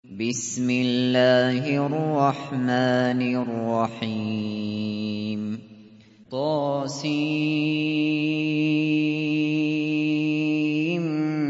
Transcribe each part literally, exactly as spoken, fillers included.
بسم الله الرحمن الرحيم طاسيم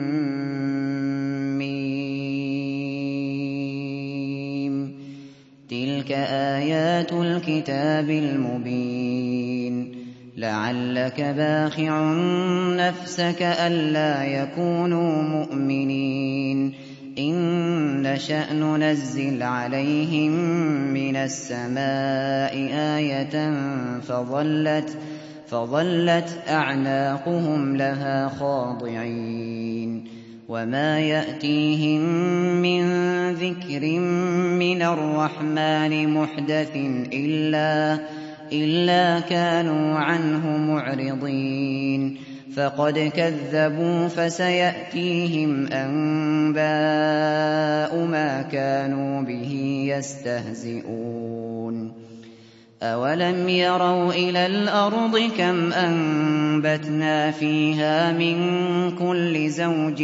ميم تلك آيات الكتاب المبين لعلك باخع نفسك ألا يكونوا مؤمنين إن نشأ ننزل عليهم من السماء آية فظلت, فظلت أعناقهم لها خاضعين وما يأتيهم من ذكر من الرحمن محدث إلا, إلا كانوا عنه معرضين فقد كذبوا فسيأتيهم أنباء ما كانوا به يستهزئون أولم يروا إلى الأرض كم أنبتنا فيها من كل زوج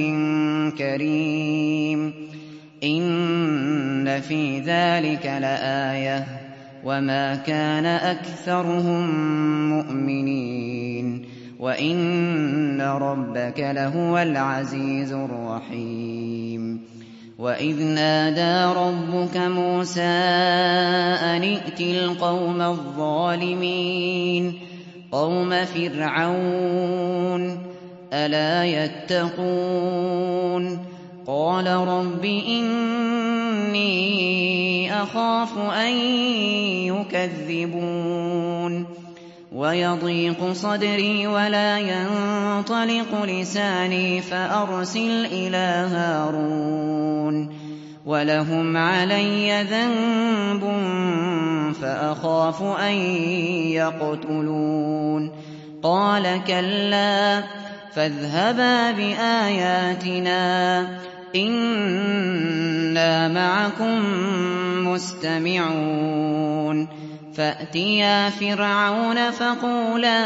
كريم إن في ذلك لآية وما كان أكثرهم مؤمنين وإن ربك لهو العزيز الرحيم وإذ نادى ربك موسى أن ائت القوم الظالمين قوم فرعون ألا يتقون قال رب إني أخاف أن يكذبون ويضيق صدري ولا ينطلق لساني فأرسل إلى هارون ولهم علي ذنب فأخاف أن يقتلون قال كلا فاذهبا بآياتنا إنا معكم مستمعون فأتيا فرعون فقولا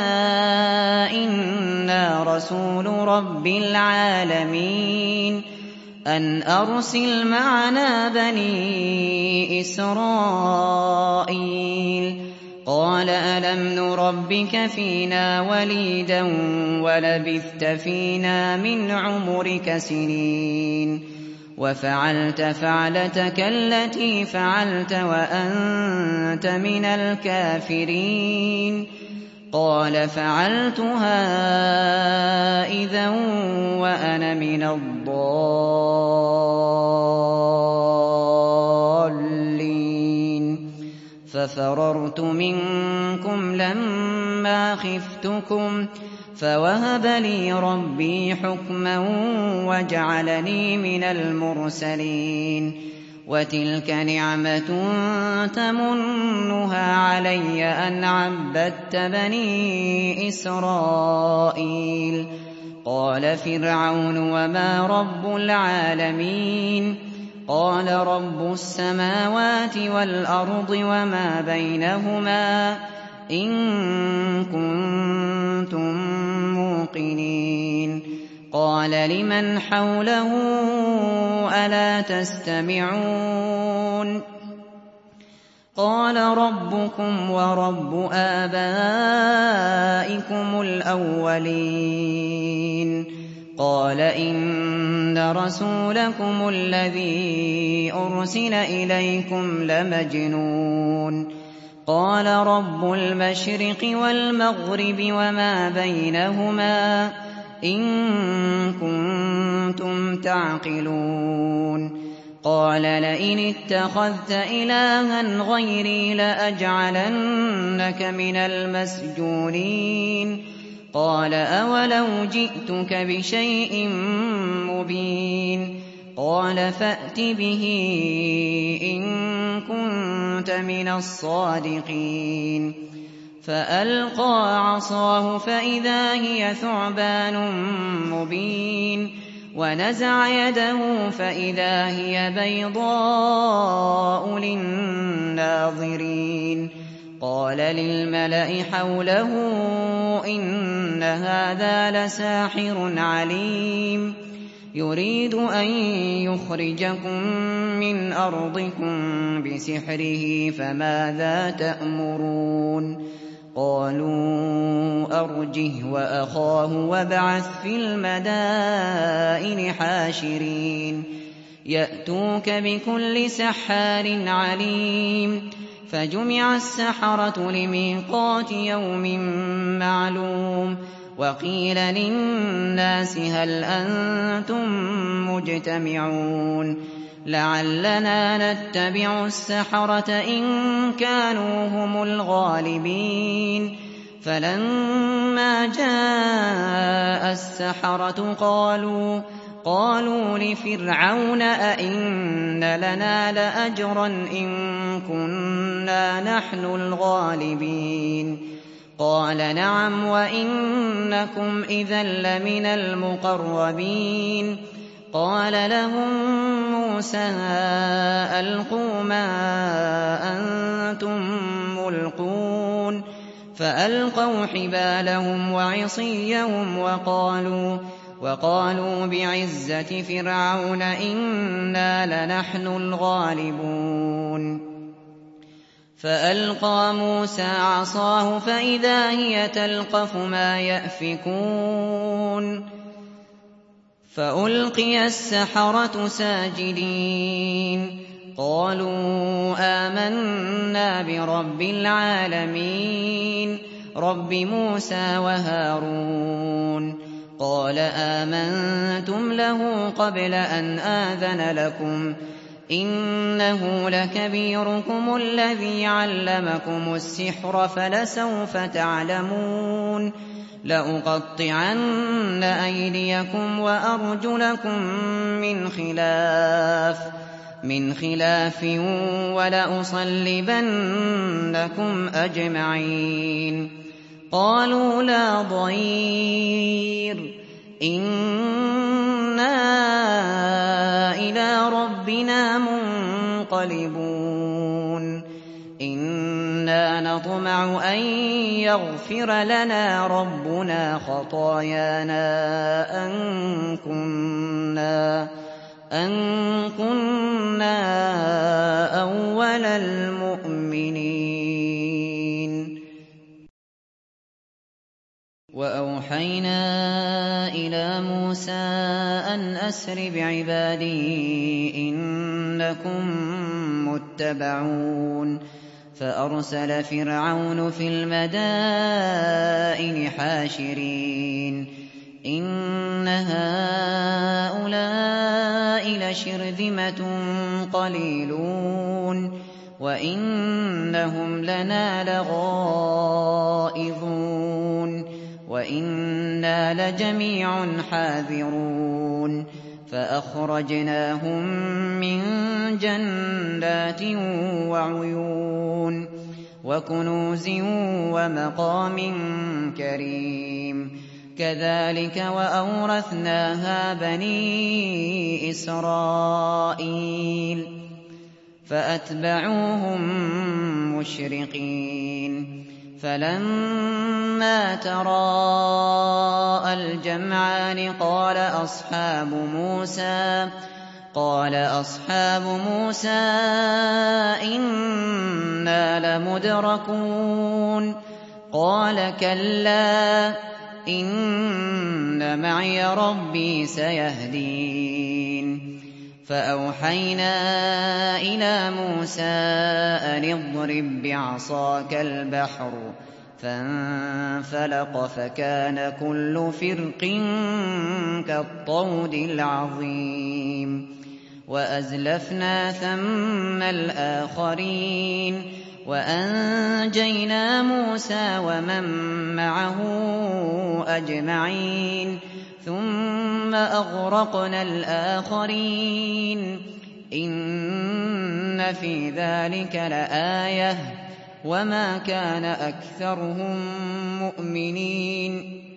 إنا رسول رب العالمين أن أرسل معنا بني إسرائيل قال ألم نربك فينا وليدا ولبثت فينا من عمرك سنين وفعلت فعلتك التي فعلت وأنت من الكافرين قال فعلتها إذا وأنا من الضالين ففررت منكم لما خفتكم فوهب لي ربي حكما وجعلني من المرسلين وتلك نعمة تمنها علي أن عبدت بني إسرائيل قال فرعون وما رب العالمين قال رب السماوات والأرض وما بينهما إن كنتم موقنين قال لمن حوله ألا تستمعون قال ربكم ورب آبائكم الأولين قال إن رسولكم الذي أرسل إليكم لمجنون قال رب المشرق والمغرب وما بينهما إن كنتم تعقلون قال لئن اتخذت إلها غيري لأجعلنك من المسجونين قال أولو جئتك بشيء مبين قال فأت به إن كنت من الصادقين فألقى عصاه فإذا هي ثعبان مبين ونزع يده فإذا هي بيضاء للناظرين قال للملأ حوله إن هذا لساحر عليم يريد أن يخرجكم من أرضكم بسحره فماذا تأمرون قالوا أرجه وأخاه وابعث في المدائن حاشرين يأتوك بكل سحار عليم فجمع السحرة لميقات يوم معلوم وقيل للناس هل أنتم مجتمعون لعلنا نتبع السحرة إن كانوا هم الغالبين فلما جاء السحرة قالوا قالوا لفرعون أئن لنا لأجرا إن كنا نحن الغالبين قال نعم وإنكم إذا لمن المقربين قال لهم موسى ألقوا ما أنتم ملقون فألقوا حبالهم وعصيهم وقالوا وقالوا بعزة فرعون إنا لنحن الغالبون فألقى موسى عصاه فإذا هي تلقف ما يأفكون فألقي السحرة ساجدين قالوا آمنا برب العالمين رب موسى وهارون قال آمنتم له قبل أن آذن لكم إنه لكبيركم الذي علمكم السحر فلسوف تعلمون لأقطعن أيديكم وأرجلكم من خلاف من خلاف ولأصلبنكم أجمعين قالوا لا ضير إنا إلى ربنا منقلبون إنا نطمع أن يغفر لنا ربنا خطايانا أن كنا أن كنا أول المؤمنين وأوحينا إلى موسى أن أسر بعبادي إنكم متبعون فأرسل فرعون في المدائن حاشرين إن هؤلاء لشرذمة قليلون وإنهم لنا لغائظون وإنا لجميع حاذرون فأخرجناهم من جنات وعيون وكنوز ومقام كريم كذلك وأورثناها بني إسرائيل فأتبعوهم مشرقين فلما تراءى الجمعان قال أصحاب موسى قال أصحاب موسى إنا لمدركون قال كلا إن معي ربي سيهدين فأوحينا إلى موسى أن اضرب بعصاك البحر فانفلق فكان كل فرق كالطود العظيم وأزلفنا ثم الآخرين وأنجينا موسى ومن معه أجمعين ثم أغرقنا الآخرين إن في ذلك لآية وما كان أكثرهم مؤمنين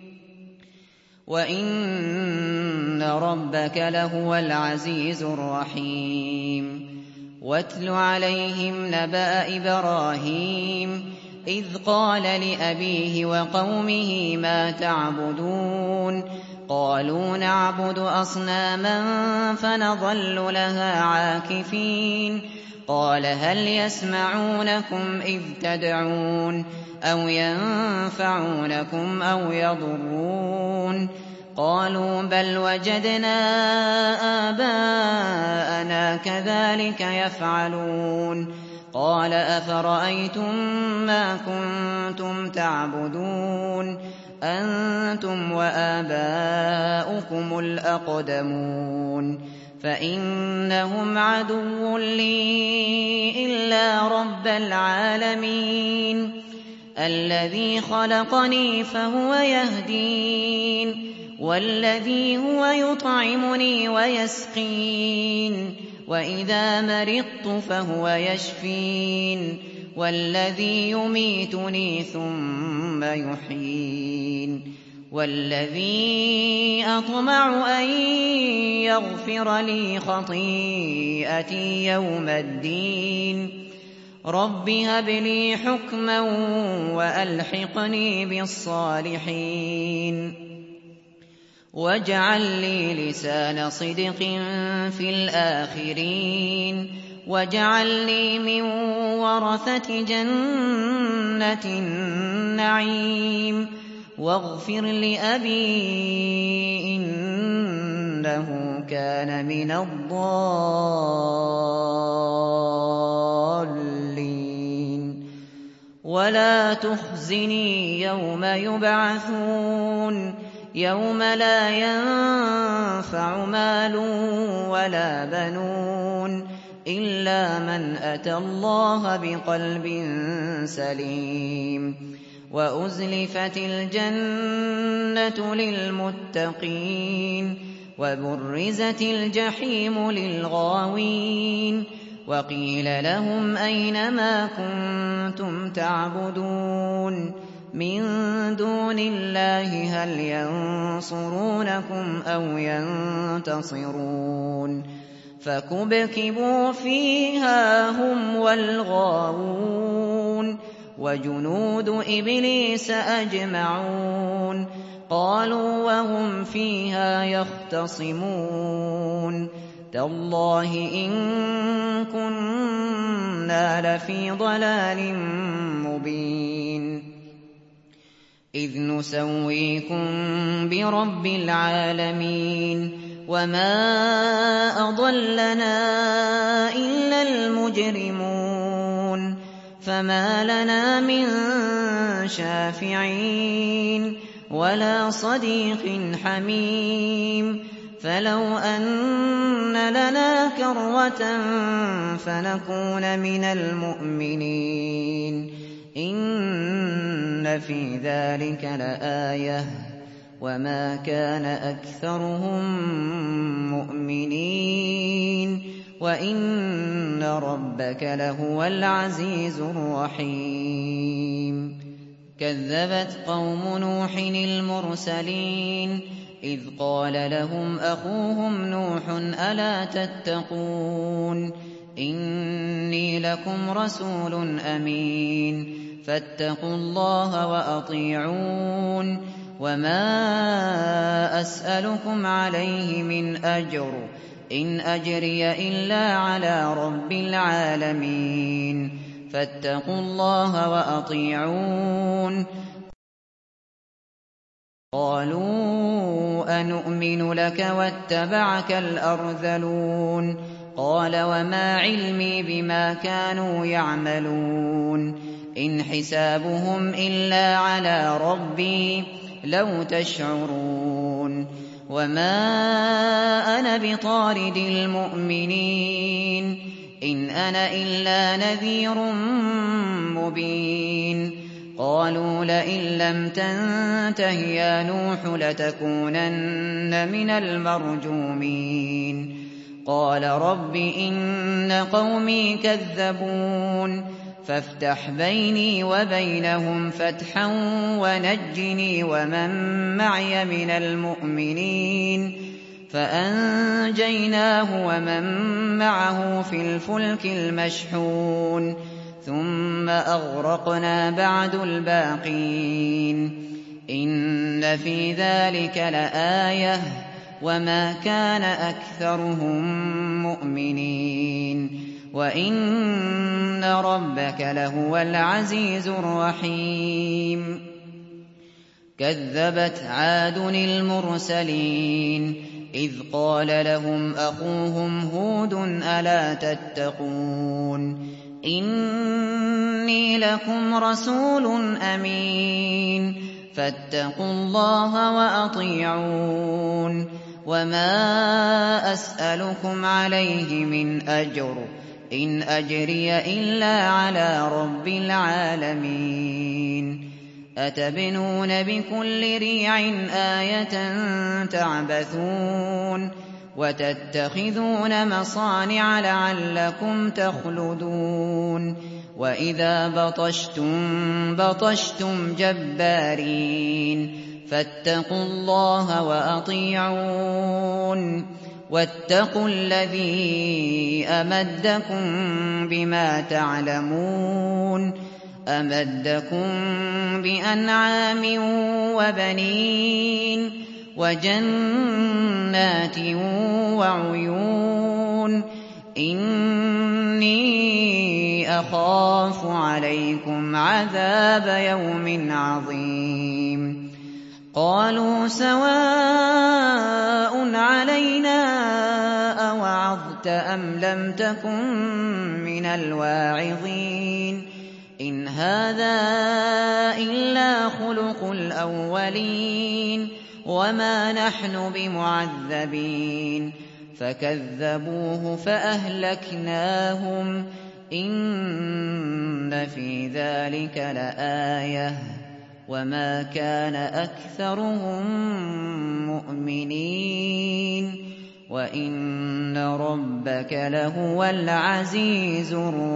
وإن ربك لهو العزيز الرحيم واتل عليهم نبأ إبراهيم إذ قال لأبيه وقومه ما تعبدون قالوا نعبد أصناما فنظل لها عاكفين قال هل يسمعونكم إذ تدعون أو ينفعونكم أو يضرون قالوا بل وجدنا آباءنا كذلك يفعلون قال أفرأيتم ما كنتم تعبدون أنتم وآباؤكم الأقدمون فإنهم عدو لي إلا رب العالمين الذي خلقني فهو يهدين والذي هو يطعمني ويسقين وإذا مرضت فهو يشفين والذي يميتني ثم يحيين والذي أطمع أن يغفر لي خطيئتي يوم الدين رب هب لي حكما وألحقني بالصالحين واجعل لي لسان صدق في الآخرين واجعلني من ورثة جنة النعيم واغفر لأبي إنه كان من الضالين ولا تخزني يوم يبعثون يوم لا ينفع مال ولا بنون إلا من أتى الله بقلب سليم وأزلفت الجنة للمتقين وبرزت الجحيم للغاوين وقيل لهم أين ما كنتم تعبدون من دون الله هل ينصرونكم أو ينتصرون فكبكبوا فيها هم والغاوون وجنود إبليس أجمعون قالوا وهم فيها يختصمون تالله إن كنا لفي ضلال مبين إذ نسويكم برب العالمين وما أضلنا إلا المجرمون فما لنا من شافعين ولا صديق حميم فلو أن لنا كرة فنكون من المؤمنين إن في ذلك لآية وما كان أكثرهم مؤمنين وإن ربك لهو العزيز الرحيم كذبت قوم نوح المرسلين إذ قال لهم أخوهم نوح ألا تتقون إني لكم رسول أمين فاتقوا الله وأطيعون وما أسألكم عليه من أجر إن أجري إلا على رب العالمين فاتقوا الله وأطيعون قالوا أنؤمن لك واتبعك الأرذلون قال وما علمي بما كانوا يعملون إن حسابهم إلا على ربي لو تشعرون وما أنا بطارد المؤمنين إن أنا إلا نذير مبين قالوا لئن لم تنته يا نوح لتكونن من المرجومين قال رب إن قومي كذبون فافتح بيني وبينهم فتحا ونجني ومن معي من المؤمنين فأنجيناه ومن معه في الفلك المشحون ثم أغرقنا بعد الباقين إن في ذلك لآية وما كان أكثرهم مؤمنين وإن ربك لهو العزيز الرحيم كذبت عاد المرسلين إذ قال لهم أخوهم هود ألا تتقون إني لكم رسول أمين فاتقوا الله وأطيعون وما أسألكم عليه من أجر إن أجري إلا على رب العالمين أتبنون بكل ريع آية تعبثون وتتخذون مصانع لعلكم تخلدون وإذا بطشتم بطشتم جبارين فاتقوا الله وأطيعون واتقوا الذي أمدكم بما تعلمون أمدكم بأنعام وبنين وجنات وعيون إني أخاف عليكم عذاب يوم عظيم قالوا سواء علينا أوعظت أم لم تكن من الواعظين إن هذا إلا خلق الأولين وما نحن بمعذبين فكذبوه فأهلكناهم إن في ذلك لآية وما كان أكثرهم مؤمنين وإن ربك لهو العزيز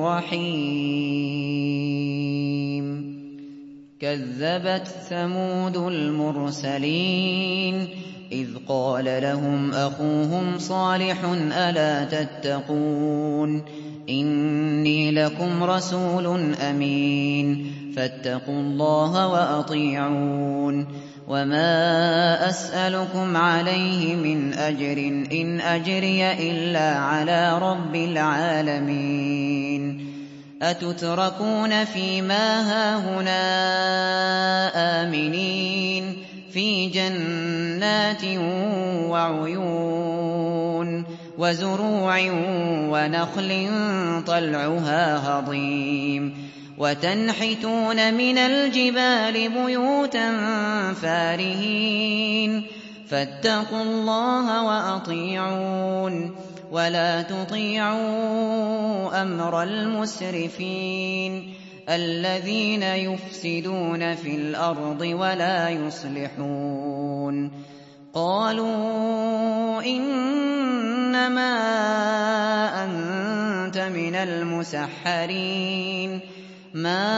الرحيم كذبت ثمود المرسلين إذ قال لهم أخوهم صالح ألا تتقون إني لكم رسول أمين فاتقوا الله وأطيعون وما أسألكم عليه من أجر إن أجري إلا على رب العالمين أتتركون فيما هاهنا آمنين في جنات وعيون وزروع ونخل طلعها هضيم وتنحتون من الجبال بيوتا فارهين فاتقوا الله وأطيعون ولا تطيعوا أمر المسرفين الذين يفسدون في الأرض ولا يصلحون قالوا إنما أنت من المسحرين ما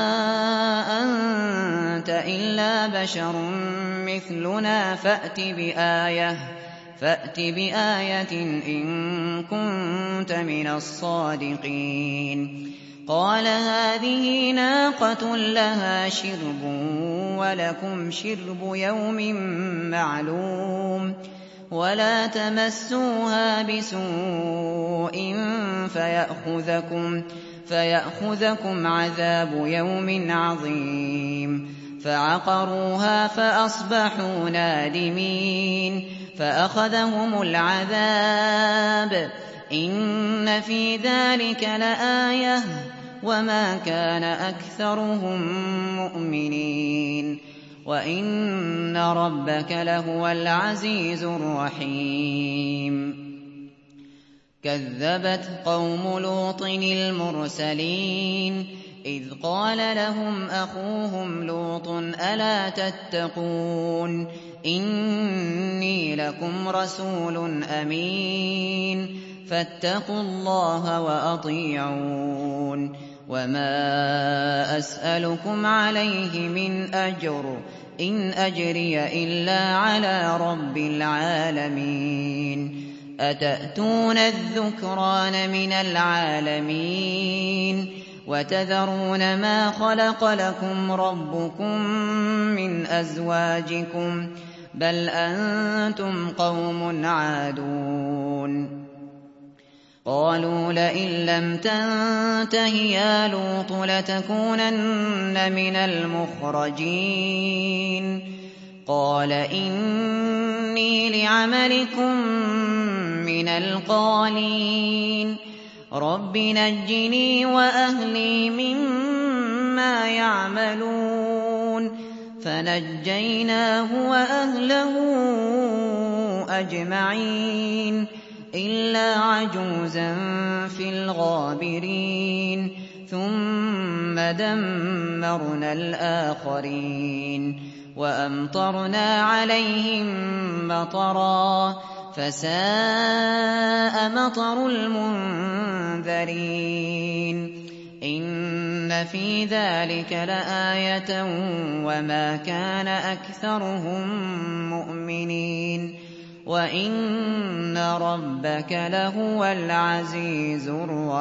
أنت إلا بشر مثلنا فأت بآية فأت بآية إن كنت من الصادقين قال هذه ناقة لها شرب ولكم شرب يوم معلوم ولا تمسوها بسوء فيأخذكم فيأخذكم عذاب يوم عظيم فعقروها فأصبحوا نادمين فأخذهم العذاب إن في ذلك لآية وما كان أكثرهم مؤمنين وإن ربك لهو العزيز الرحيم كذبت قوم لوط المرسلين إذ قال لهم أخوهم لوط ألا تتقون إني لكم رسول أمين فاتقوا الله وأطيعون وما أسألكم عليه من أجر إن أجري إلا على رب العالمين أتأتون الذكران من العالمين وتذرون ما خلق لكم ربكم من أزواجكم بل أنتم قوم عادون قالوا لئن لم تنته يا لوط لتكونن من المخرجين قال إني لعملكم من القالين رب نجني وأهلي مما يعملون فنجيناه وأهله أجمعين إلا عجوزا في الغابرين ثم دمرنا الآخرين وأمطرنا عليهم مطرا فساء مطر المنذرين إن في ذلك لآية وما كان أكثرهم مؤمنين وإن ربك لهو العزيز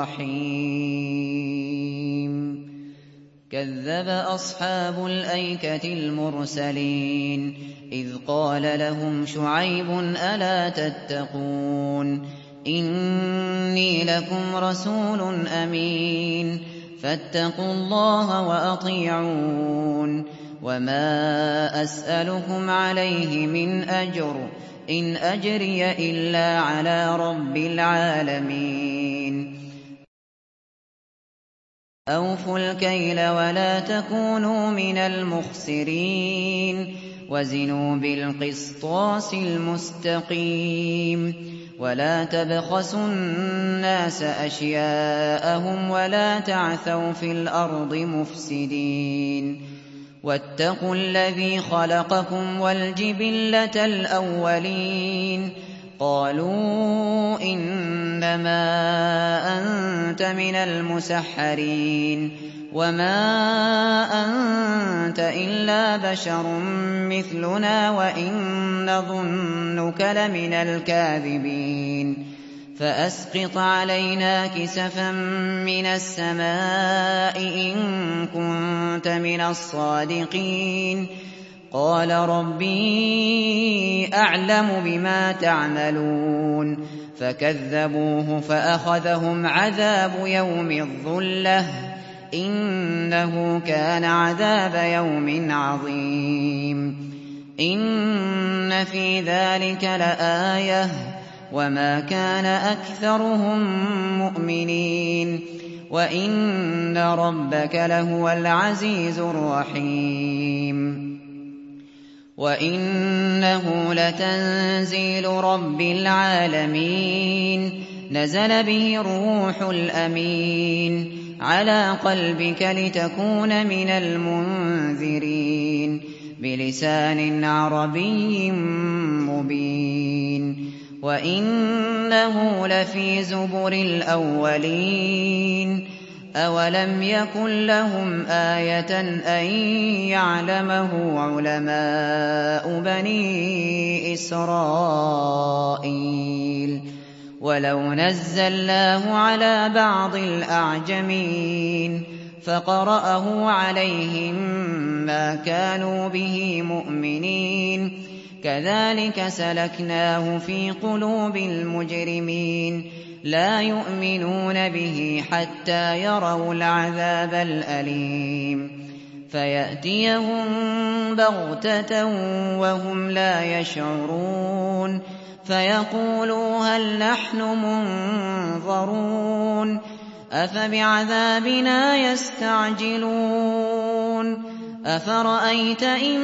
الرحيم كذب أصحاب الأيكة المرسلين إذ قال لهم شعيب ألا تتقون إني لكم رسول أمين فاتقوا الله وأطيعون وما أسألكم عليه من أجر إن أجري إلا على رب العالمين أوفوا الكيل ولا تكونوا من المخسرين وزنوا بالقسطاس المستقيم ولا تبخسوا الناس أشياءهم ولا تعثوا في الأرض مفسدين واتقوا الذي خلقكم والجبلة الأولين قالوا إنما أنت من المسحرين وما أنت إلا بشر مثلنا وإن نظنك لمن الكاذبين فأسقط علينا كسفا من السماء إن كنت من الصادقين قال ربي أعلم بما تعملون فكذبوه فأخذهم عذاب يوم الظلة إنه كان عذاب يوم عظيم إن في ذلك لآية وما كان أكثرهم مؤمنين وإن ربك لهو العزيز الرحيم وإنه لتنزيل رب العالمين نزل به الروح الأمين على قلبك لتكون من المنذرين بلسان عربي مبين وإنه لفي زبر الأولين أولم يكن لهم آية أن يعلمه علماء بني إسرائيل ولو نزلناه على بعض الأعجمين فقرأه عليهم ما كانوا به مؤمنين كذلك سلكناه في قلوب المجرمين لا يؤمنون به حتى يروا العذاب الأليم فيأتيهم بغتة وهم لا يشعرون فيقولوا هل نحن منظرون أفبعذابنا يستعجلون أفرأيت إن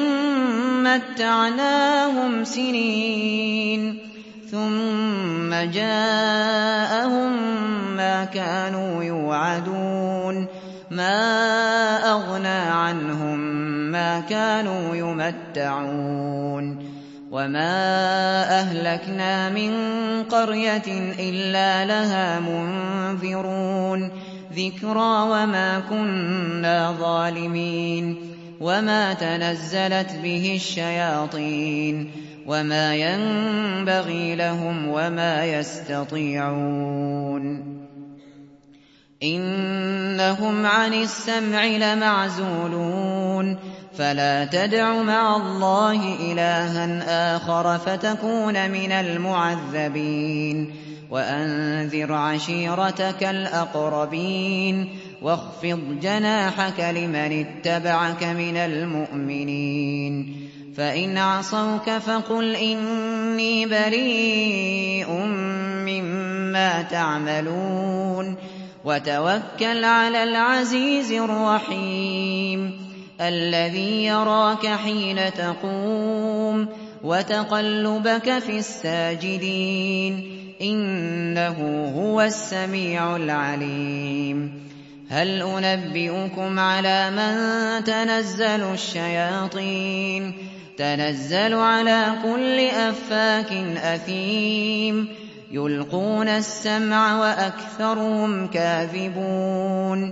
متعناهم سنين ثم جاءهم ما كانوا يوعدون ما أغنى عنهم ما كانوا يمتعون وما أهلكنا من قرية إلا لها منذرون ذكرى وما كنا ظالمين وما تنزلت به الشياطين وما ينبغي لهم وما يستطيعون إن إنهم عن السمع لمعزولون فلا تدع مع الله إلها آخر فتكون من المعذبين وأنذر عشيرتك الأقربين واخفض جناحك لمن اتبعك من المؤمنين فإن عصوك فقل إني بريء مما تعملون وتوكل على العزيز الرحيم الذي يراك حين تقوم وتقلبك في الساجدين إنه هو السميع العليم هل أنبئكم على من تنزل الشياطين تنزل على كل أفاك أثيم يلقون السمع وأكثرهم كاذبون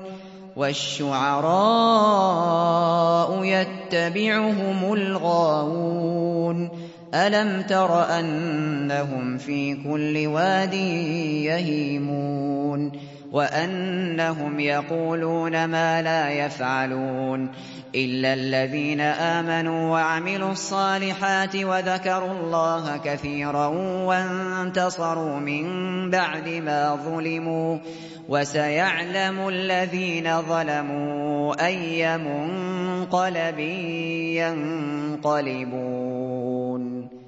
والشعراء يتبعهم الغاوون ألم تر أنهم في كل واد يهيمون وأنهم يقولون ما لا يفعلون إلا الذين آمنوا وعملوا الصالحات وذكروا الله كثيرا وانتصروا من بعد ما ظلموا وسيعلم الذين ظلموا أي منقلب ينقلبون